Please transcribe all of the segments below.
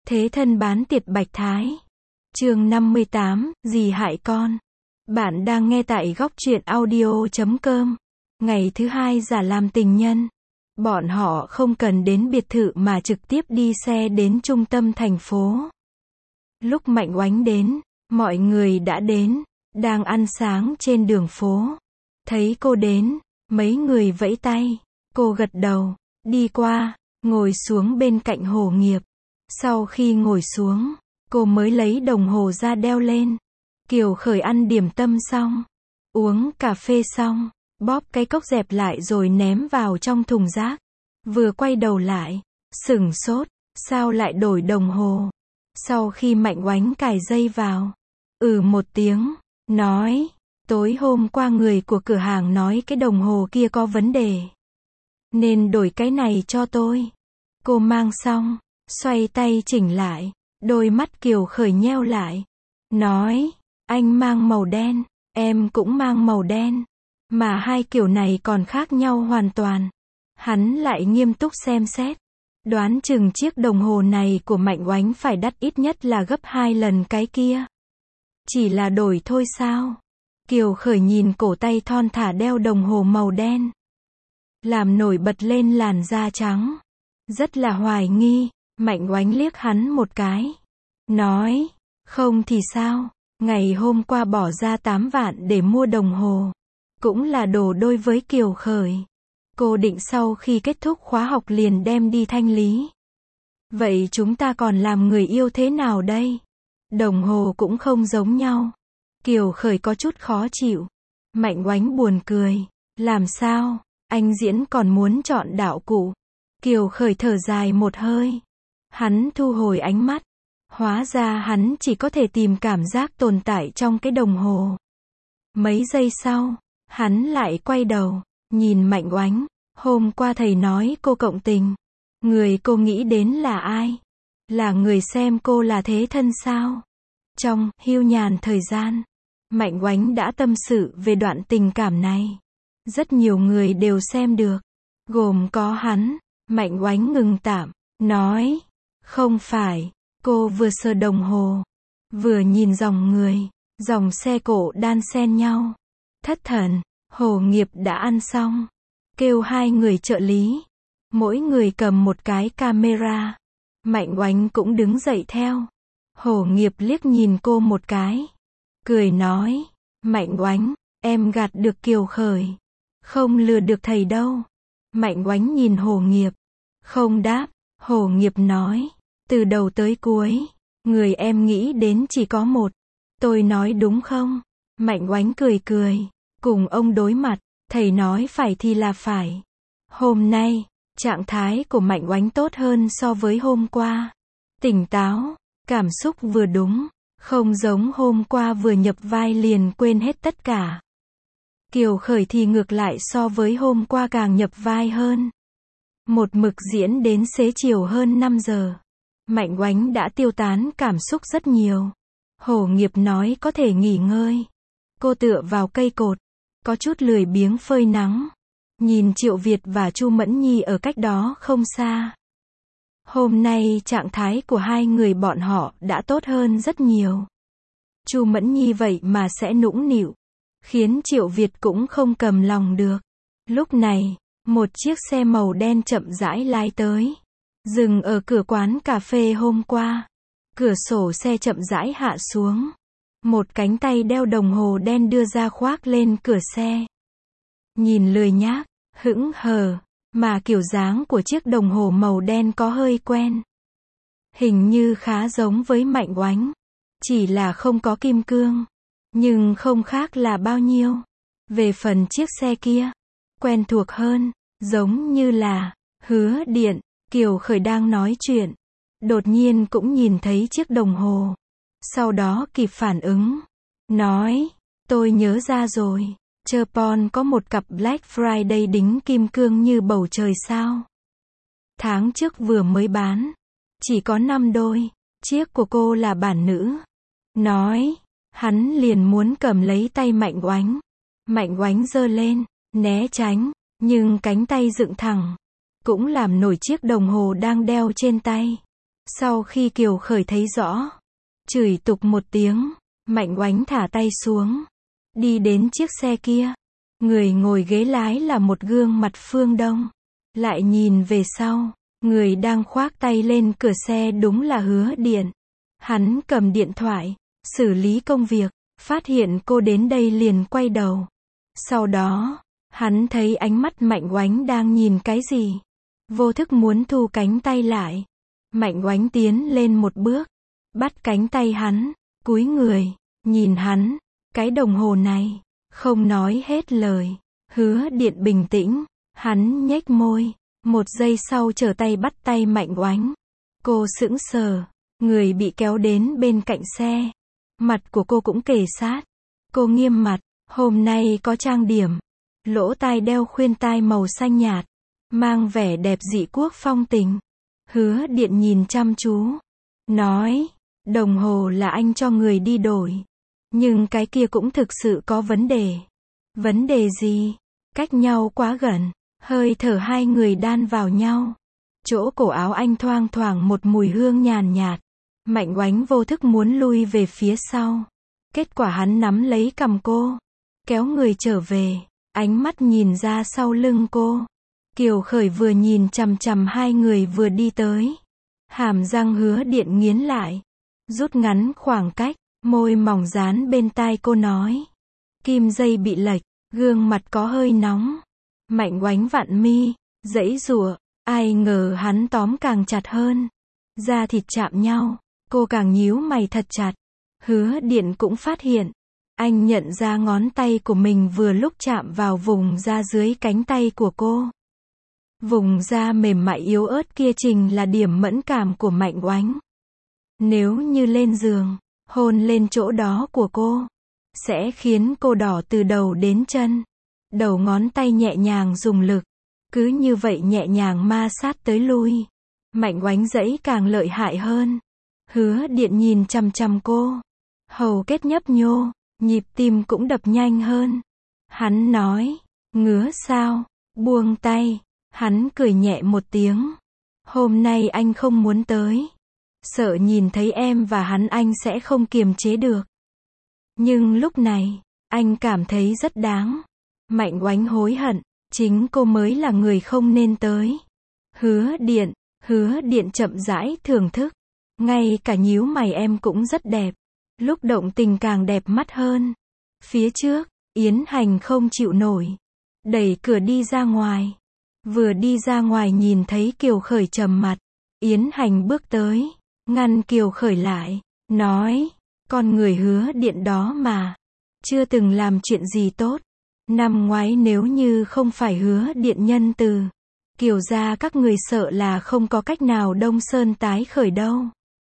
Thế thân bán tiệt Bạch Thái. Chương 58, gì hại con. Bạn đang nghe tại góc truyện audio.com. Ngày thứ hai giả làm tình nhân. Bọn họ không cần đến biệt thự mà trực tiếp đi xe đến trung tâm thành phố. Lúc Mạnh Oánh đến, mọi người đã đến, đang ăn sáng trên đường phố. Thấy cô đến, mấy người vẫy tay, cô gật đầu, đi qua, ngồi xuống bên cạnh Hồ Nghiệp. Sau khi ngồi xuống, cô mới lấy đồng hồ ra đeo lên. Kiều Khởi ăn điểm tâm xong, uống cà phê xong, bóp cái cốc dẹp lại rồi ném vào trong thùng rác. Vừa quay đầu lại, sửng sốt, sao lại đổi đồng hồ? Sau khi Mạnh Oánh cài dây vào, một tiếng, nói, tối hôm qua người của cửa hàng nói cái đồng hồ kia có vấn đề, nên đổi cái này cho tôi. Cô mang xong, xoay tay chỉnh lại, đôi mắt Kiều Khởi nheo lại, nói, anh mang màu đen, em cũng mang màu đen, mà hai kiểu này còn khác nhau hoàn toàn. Hắn lại nghiêm túc xem xét, đoán chừng chiếc đồng hồ này của Mạnh Oánh phải đắt ít nhất là gấp 2 lần cái kia. Chỉ là đổi thôi sao? Kiều Khởi nhìn cổ tay thon thả đeo đồng hồ màu đen, làm nổi bật lên làn da trắng, rất là hoài nghi. Mạnh Oánh liếc hắn một cái, nói, không thì sao, ngày hôm qua bỏ ra 8 vạn để mua đồng hồ, cũng là đồ đôi với Kiều Khởi. Cô định sau khi kết thúc khóa học liền đem đi thanh lý. Vậy chúng ta còn làm người yêu thế nào đây? Đồng hồ cũng không giống nhau. Kiều Khởi có chút khó chịu. Mạnh Oánh buồn cười. Làm sao? Anh diễn còn muốn chọn đạo cụ. Kiều Khởi thở dài một hơi. Hắn thu hồi ánh mắt. Hóa ra hắn chỉ có thể tìm cảm giác tồn tại trong cái đồng hồ. Mấy giây sau, hắn lại quay đầu, nhìn Mạnh Oánh. Hôm qua thầy nói cô cộng tình. Người cô nghĩ đến là ai? Là người xem cô là thế thân sao? Trong hưu nhàn thời gian, Mạnh Oánh đã tâm sự về đoạn tình cảm này. Rất nhiều người đều xem được, gồm có hắn. Mạnh Oánh ngừng tạm, nói, không phải. Cô vừa sờ đồng hồ, vừa nhìn dòng người, dòng xe cộ đan xen nhau. Thất thần. Hồ Nghiệp đã ăn xong, kêu 2 người trợ lý, mỗi người cầm một cái camera. Mạnh Oánh cũng đứng dậy theo. Hồ Nghiệp liếc nhìn cô một cái, cười nói, Mạnh Oánh, em gạt được Kiều Khởi, không lừa được thầy đâu. Mạnh Oánh nhìn Hồ Nghiệp, không đáp. Hồ Nghiệp nói, từ đầu tới cuối, người em nghĩ đến chỉ có một. Tôi nói đúng không? Mạnh Oánh cười cười, cùng ông đối mặt, thầy nói phải thì là phải. Hôm nay, trạng thái của Mạnh Oánh tốt hơn so với hôm qua. Tỉnh táo, cảm xúc vừa đúng, không giống hôm qua vừa nhập vai liền quên hết tất cả. Kiều Khởi thì ngược lại so với hôm qua càng nhập vai hơn. Một mực diễn đến xế chiều hơn 5 giờ. Mạnh Oánh đã tiêu tán cảm xúc rất nhiều. Hồ Nghiệp nói có thể nghỉ ngơi. Cô tựa vào cây cột, có chút lười biếng phơi nắng. Nhìn Triệu Việt và Chu Mẫn Nhi ở cách đó không xa. Hôm nay trạng thái của hai người bọn họ đã tốt hơn rất nhiều. Chu Mẫn Nhi vậy mà sẽ nũng nịu, khiến Triệu Việt cũng không cầm lòng được. Lúc này, một chiếc xe màu đen chậm rãi lái tới, dừng ở cửa quán cà phê hôm qua. Cửa sổ xe chậm rãi hạ xuống. Một cánh tay đeo đồng hồ đen đưa ra khoác lên cửa xe. Nhìn lười nhác, hững hờ, mà kiểu dáng của chiếc đồng hồ màu đen có hơi quen. Hình như khá giống với Mạnh Oánh, chỉ là không có kim cương, nhưng không khác là bao nhiêu. Về phần chiếc xe kia, quen thuộc hơn, giống như là Hứa Điện. Kiều Khởi đang nói chuyện, đột nhiên cũng nhìn thấy chiếc đồng hồ. Sau đó kịp phản ứng, nói, tôi nhớ ra rồi, Chopin có một cặp Black Friday đính kim cương như bầu trời sao. Tháng trước vừa mới bán, chỉ có 5 đôi, chiếc của cô là bản nữ. Nói, hắn liền muốn cầm lấy tay Mạnh Oánh. Mạnh Oánh giơ lên, né tránh, nhưng cánh tay dựng thẳng, cũng làm nổi chiếc đồng hồ đang đeo trên tay. Sau khi Kiều Khởi thấy rõ, chửi tục một tiếng, Mạnh Oánh thả tay xuống, đi đến chiếc xe kia. Người ngồi ghế lái là một gương mặt Phương Đông. Lại nhìn về sau, người đang khoác tay lên cửa xe đúng là Hứa Điện. Hắn cầm điện thoại, xử lý công việc, phát hiện cô đến đây liền quay đầu. Sau đó, hắn thấy ánh mắt Mạnh Oánh đang nhìn cái gì. Vô thức muốn thu cánh tay lại. Mạnh Oánh tiến lên một bước, bắt cánh tay hắn, cúi người, nhìn hắn, cái đồng hồ này, không nói hết lời. Hứa Điện bình tĩnh, hắn nhếch môi, một giây sau trở tay bắt tay Mạnh Oánh. Cô sững sờ, người bị kéo đến bên cạnh xe. Mặt của cô cũng kề sát. Cô nghiêm mặt, hôm nay có trang điểm, lỗ tai đeo khuyên tai màu xanh nhạt, mang vẻ đẹp dị quốc phong tình. Hứa Điện nhìn chăm chú, nói, đồng hồ là anh cho người đi đổi, nhưng cái kia cũng thực sự có vấn đề. Vấn đề gì? Cách nhau quá gần, hơi thở hai người đan vào nhau. Chỗ cổ áo anh thoang thoảng một mùi hương nhàn nhạt. Mạnh Oánh vô thức muốn lui về phía sau. Kết quả hắn nắm lấy cằm cô, kéo người trở về, ánh mắt nhìn ra sau lưng cô. Kiều Khởi vừa nhìn chằm chằm hai người vừa đi tới. Hàm răng Hứa Điện nghiến lại, rút ngắn khoảng cách, môi mỏng dán bên tai cô nói. Kim dây bị lệch, gương mặt có hơi nóng. Mạnh Oánh vặn mi, giãy giụa, ai ngờ hắn tóm càng chặt hơn. Da thịt chạm nhau, cô càng nhíu mày thật chặt. Hứa Điện cũng phát hiện, anh nhận ra ngón tay của mình vừa lúc chạm vào vùng da dưới cánh tay của cô. Vùng da mềm mại yếu ớt kia chính là điểm mẫn cảm của Mạnh Oánh. Nếu như lên giường, hôn lên chỗ đó của cô, sẽ khiến cô đỏ từ đầu đến chân. Đầu ngón tay nhẹ nhàng dùng lực, cứ như vậy nhẹ nhàng ma sát tới lui. Mạnh Oánh giãy càng lợi hại hơn. Hứa Điện nhìn chằm chằm cô, hầu kết nhấp nhô, nhịp tim cũng đập nhanh hơn. Hắn nói, ngứa sao? Buông tay. Hắn cười nhẹ một tiếng. Hôm nay anh không muốn tới. Sợ nhìn thấy em và hắn anh sẽ không kiềm chế được. Nhưng lúc này, anh cảm thấy rất đáng. Mạnh Oánh hối hận, chính cô mới là người không nên tới. Hứa Điện chậm rãi thưởng thức. Ngay cả nhíu mày em cũng rất đẹp. Lúc động tình càng đẹp mắt hơn. Phía trước, Yến Hành không chịu nổi, đẩy cửa đi ra ngoài. Vừa đi ra ngoài nhìn thấy Kiều Khởi trầm mặt. Yến Hành bước tới, ngăn Kiều Khởi lại, nói, con người Hứa Điện đó mà, chưa từng làm chuyện gì tốt. Năm ngoái nếu như không phải Hứa Điện nhân từ, Kiều gia các người sợ là không có cách nào đông sơn tái khởi đâu.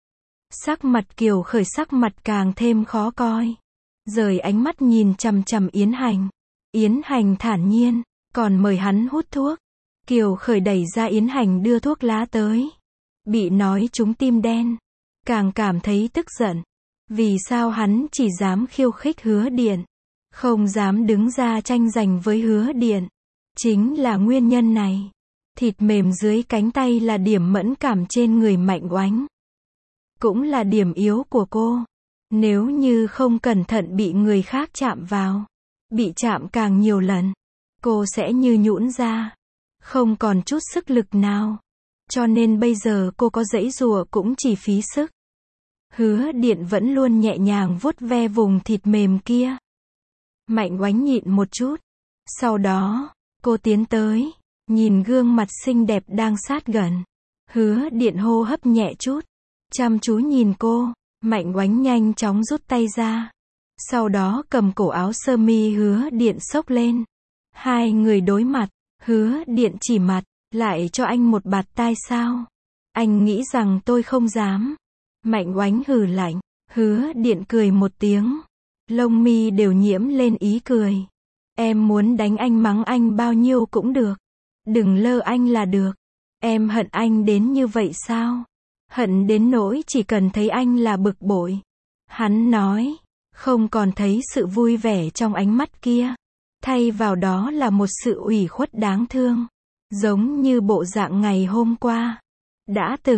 Sắc mặt Kiều Khởi sắc mặt càng thêm khó coi. Rời ánh mắt nhìn chằm chằm Yến Hành. Yến Hành thản nhiên, còn mời hắn hút thuốc. Kiều Khởi đẩy ra Yến Hành đưa thuốc lá tới. Bị nói trúng tim đen, càng cảm thấy tức giận. Vì sao hắn chỉ dám khiêu khích Hứa Điện, không dám đứng ra tranh giành với Hứa Điện? Chính là nguyên nhân này. Thịt mềm dưới cánh tay là điểm mẫn cảm trên người Mạnh Oánh, cũng là điểm yếu của cô. Nếu như không cẩn thận bị người khác chạm vào, bị chạm càng nhiều lần, cô sẽ như nhũn ra, không còn chút sức lực nào. Cho nên bây giờ cô có giãy giụa cũng chỉ phí sức. Hứa Điện vẫn luôn nhẹ nhàng vuốt ve vùng thịt mềm kia. Mạnh Oánh nhịn một chút. Sau đó, cô tiến tới, nhìn gương mặt xinh đẹp đang sát gần. Hứa Điện hô hấp nhẹ chút, chăm chú nhìn cô. Mạnh Oánh nhanh chóng rút tay ra. Sau đó cầm cổ áo sơ mi Hứa Điện xốc lên. Hai người đối mặt. Hứa Điện chỉ mặt, lại cho anh một bạt tai sao? Anh nghĩ rằng tôi không dám. Mạnh Oánh hừ lạnh. Hứa Điện cười một tiếng, lông mi đều nhiễm lên ý cười. Em muốn đánh anh mắng anh bao nhiêu cũng được, đừng lơ anh là được. Em hận anh đến như vậy sao? Hận đến nỗi chỉ cần thấy anh là bực bội. Hắn nói, không còn thấy sự vui vẻ trong ánh mắt kia. Thay vào đó là một sự ủy khuất đáng thương. Giống như bộ dạng ngày hôm qua. Đã từng,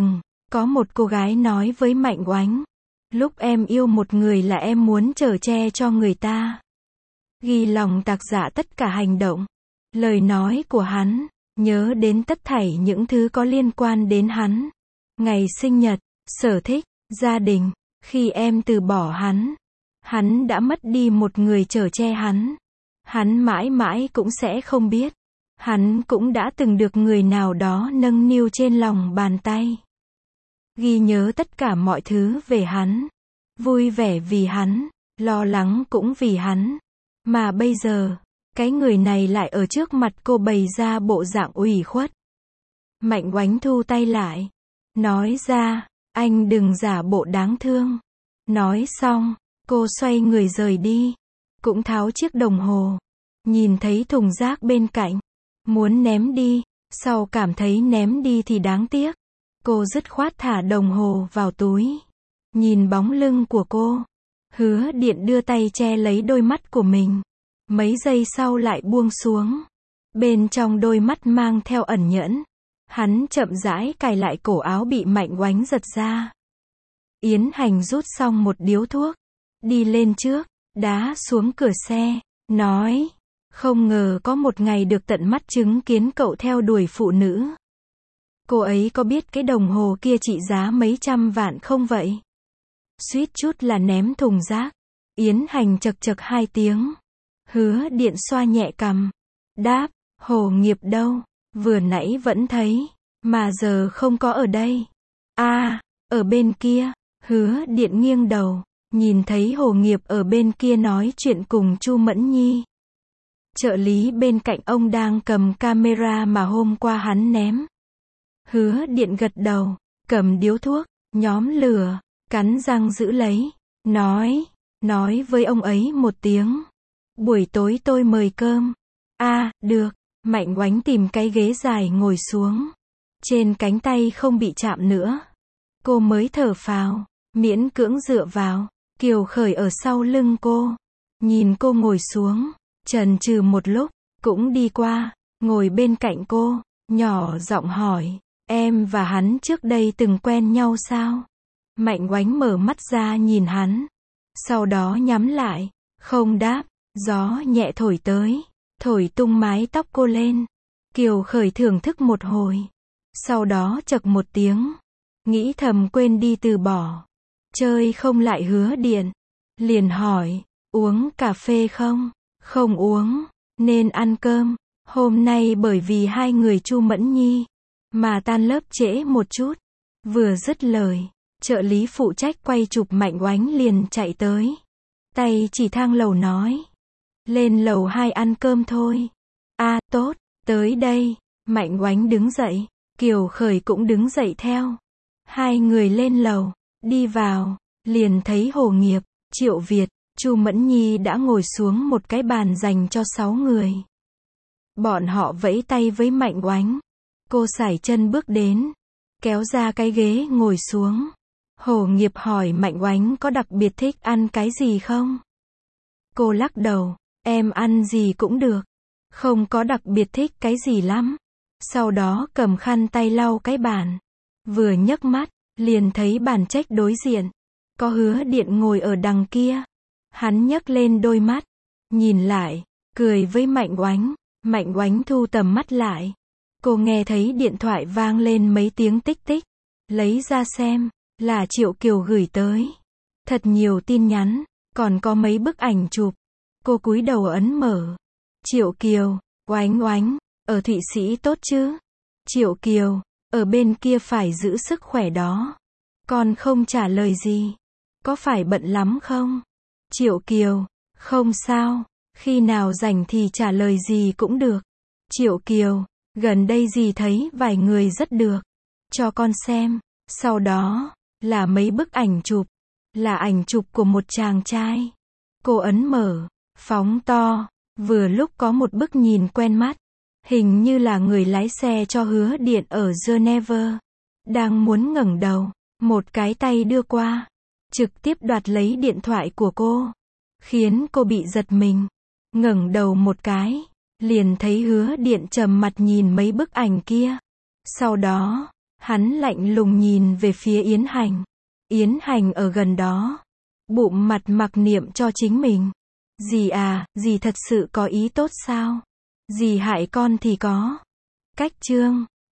Có một cô gái nói với Mạnh Oánh, lúc em yêu một người là em muốn chở che cho người ta. Ghi lòng tạc dạ tất cả hành động, lời nói của hắn, nhớ đến tất thảy những thứ có liên quan đến hắn. Ngày sinh nhật, sở thích, gia đình. Khi em từ bỏ hắn đã mất đi một người chở che hắn. Hắn mãi mãi cũng sẽ không biết. Hắn cũng đã từng được người nào đó nâng niu trên lòng bàn tay. Ghi nhớ tất cả mọi thứ về hắn. Vui vẻ vì hắn, lo lắng cũng vì hắn. Mà bây giờ, cái người này lại ở trước mặt cô bày ra bộ dạng ủy khuất. Mạnh Oánh thu tay lại. Nói ra, anh đừng giả bộ đáng thương. Nói xong, cô xoay người rời đi. Cũng tháo chiếc đồng hồ. Nhìn thấy thùng rác bên cạnh. Muốn ném đi, sau cảm thấy ném đi thì đáng tiếc. Cô dứt khoát thả đồng hồ vào túi. Nhìn bóng lưng của cô. Hứa Điện đưa tay che lấy đôi mắt của mình. Mấy giây sau lại buông xuống. Bên trong đôi mắt mang theo ẩn nhẫn. Hắn chậm rãi cài lại cổ áo bị Mạnh Oánh giật ra. Yến Hành rút xong một điếu thuốc. Đi lên trước, đá xuống cửa xe, nói. Không ngờ có một ngày được tận mắt chứng kiến cậu theo đuổi phụ nữ. Cô ấy có biết cái đồng hồ kia trị giá mấy trăm vạn không vậy? Suýt chút là ném thùng rác. Yến Hành chậc chậc 2 tiếng. Hứa Điện xoa nhẹ cằm. Đáp, Hồ Nghiệp đâu? Vừa nãy vẫn thấy, mà giờ không có ở đây. À, ở bên kia. Hứa Điện nghiêng đầu, nhìn thấy Hồ Nghiệp ở bên kia nói chuyện cùng Chu Mẫn Nhi. Trợ lý bên cạnh ông đang cầm camera mà hôm qua hắn ném. Hứa Điện gật đầu, cầm điếu thuốc, nhóm lửa, cắn răng giữ lấy, nói với ông ấy một tiếng. Buổi tối tôi mời cơm. À, được. Mạnh Oánh tìm cái ghế dài ngồi xuống. Trên cánh tay không bị chạm nữa. Cô mới thở phào, miễn cưỡng dựa vào. Kiều Khởi ở sau lưng cô. Nhìn cô ngồi xuống, chần chừ một lúc, cũng đi qua, ngồi bên cạnh cô, nhỏ giọng hỏi. Em và hắn trước đây từng quen nhau sao? Mạnh Oánh mở mắt ra nhìn hắn. Sau đó nhắm lại, không đáp. Gió nhẹ thổi tới, thổi tung mái tóc cô lên. Kiều Khởi thưởng thức một hồi. Sau đó chậc một tiếng. Nghĩ thầm quên đi từ bỏ. Chơi không lại Hứa Điện. Liền hỏi, uống cà phê không? Không uống, nên ăn cơm. Hôm nay bởi vì hai người Chu Mẫn Nhi, mà tan lớp trễ một chút. Vừa dứt lời, trợ lý phụ trách quay chụp Mạnh Oánh liền chạy tới. Tay chỉ thang lầu nói. Lên lầu 2 ăn cơm thôi. À, tốt, tới đây. Mạnh Oánh đứng dậy, Kiều Khởi cũng đứng dậy theo. Hai người lên lầu, đi vào, liền thấy Hồ Nghiệp, Triệu Việt, Chu Mẫn Nhi đã ngồi xuống một cái bàn dành cho 6 người. Bọn họ vẫy tay với Mạnh Oánh. Cô sải chân bước đến, kéo ra cái ghế ngồi xuống. Hồ Nghiệp hỏi Mạnh Oánh có đặc biệt thích ăn cái gì không? Cô lắc đầu, em ăn gì cũng được. Không có đặc biệt thích cái gì lắm. Sau đó cầm khăn tay lau cái bàn. Vừa nhấc mắt, liền thấy bàn trách đối diện. Có Hứa Điện ngồi ở đằng kia. Hắn nhấc lên đôi mắt, nhìn lại, cười với Mạnh Oánh. Mạnh Oánh thu tầm mắt lại. Cô nghe thấy điện thoại vang lên mấy tiếng tích tích. Lấy ra xem, là Triệu Kiều gửi tới. Thật nhiều tin nhắn, còn có mấy bức ảnh chụp. Cô cúi đầu ấn mở. Triệu Kiều, Oánh Oánh, ở Thụy Sĩ tốt chứ? Triệu Kiều, ở bên kia phải giữ sức khỏe đó. Con không trả lời gì. Có phải bận lắm không? Triệu Kiều, không sao, khi nào rảnh thì trả lời gì cũng được. Triệu Kiều, gần đây dì thấy vài người rất được. Cho con xem. Sau đó, là mấy bức ảnh chụp. Là ảnh chụp của một chàng trai. Cô ấn mở, phóng to. Vừa lúc có một bức nhìn quen mắt. Hình như là người lái xe cho Hứa Điện ở Geneva. Đang muốn ngẩng đầu, một cái tay đưa qua. Trực tiếp đoạt lấy điện thoại của cô. Khiến cô bị giật mình. Ngẩng đầu một cái, liền thấy Hứa Điện trầm mặt nhìn mấy bức ảnh kia. Sau đó, Hắn lạnh lùng nhìn về phía Yến Hành. Yến Hành ở gần đó. Bụm mặt mặc niệm cho chính mình. Dì à, dì thật sự có ý tốt sao? Dì hại con thì có cách chương.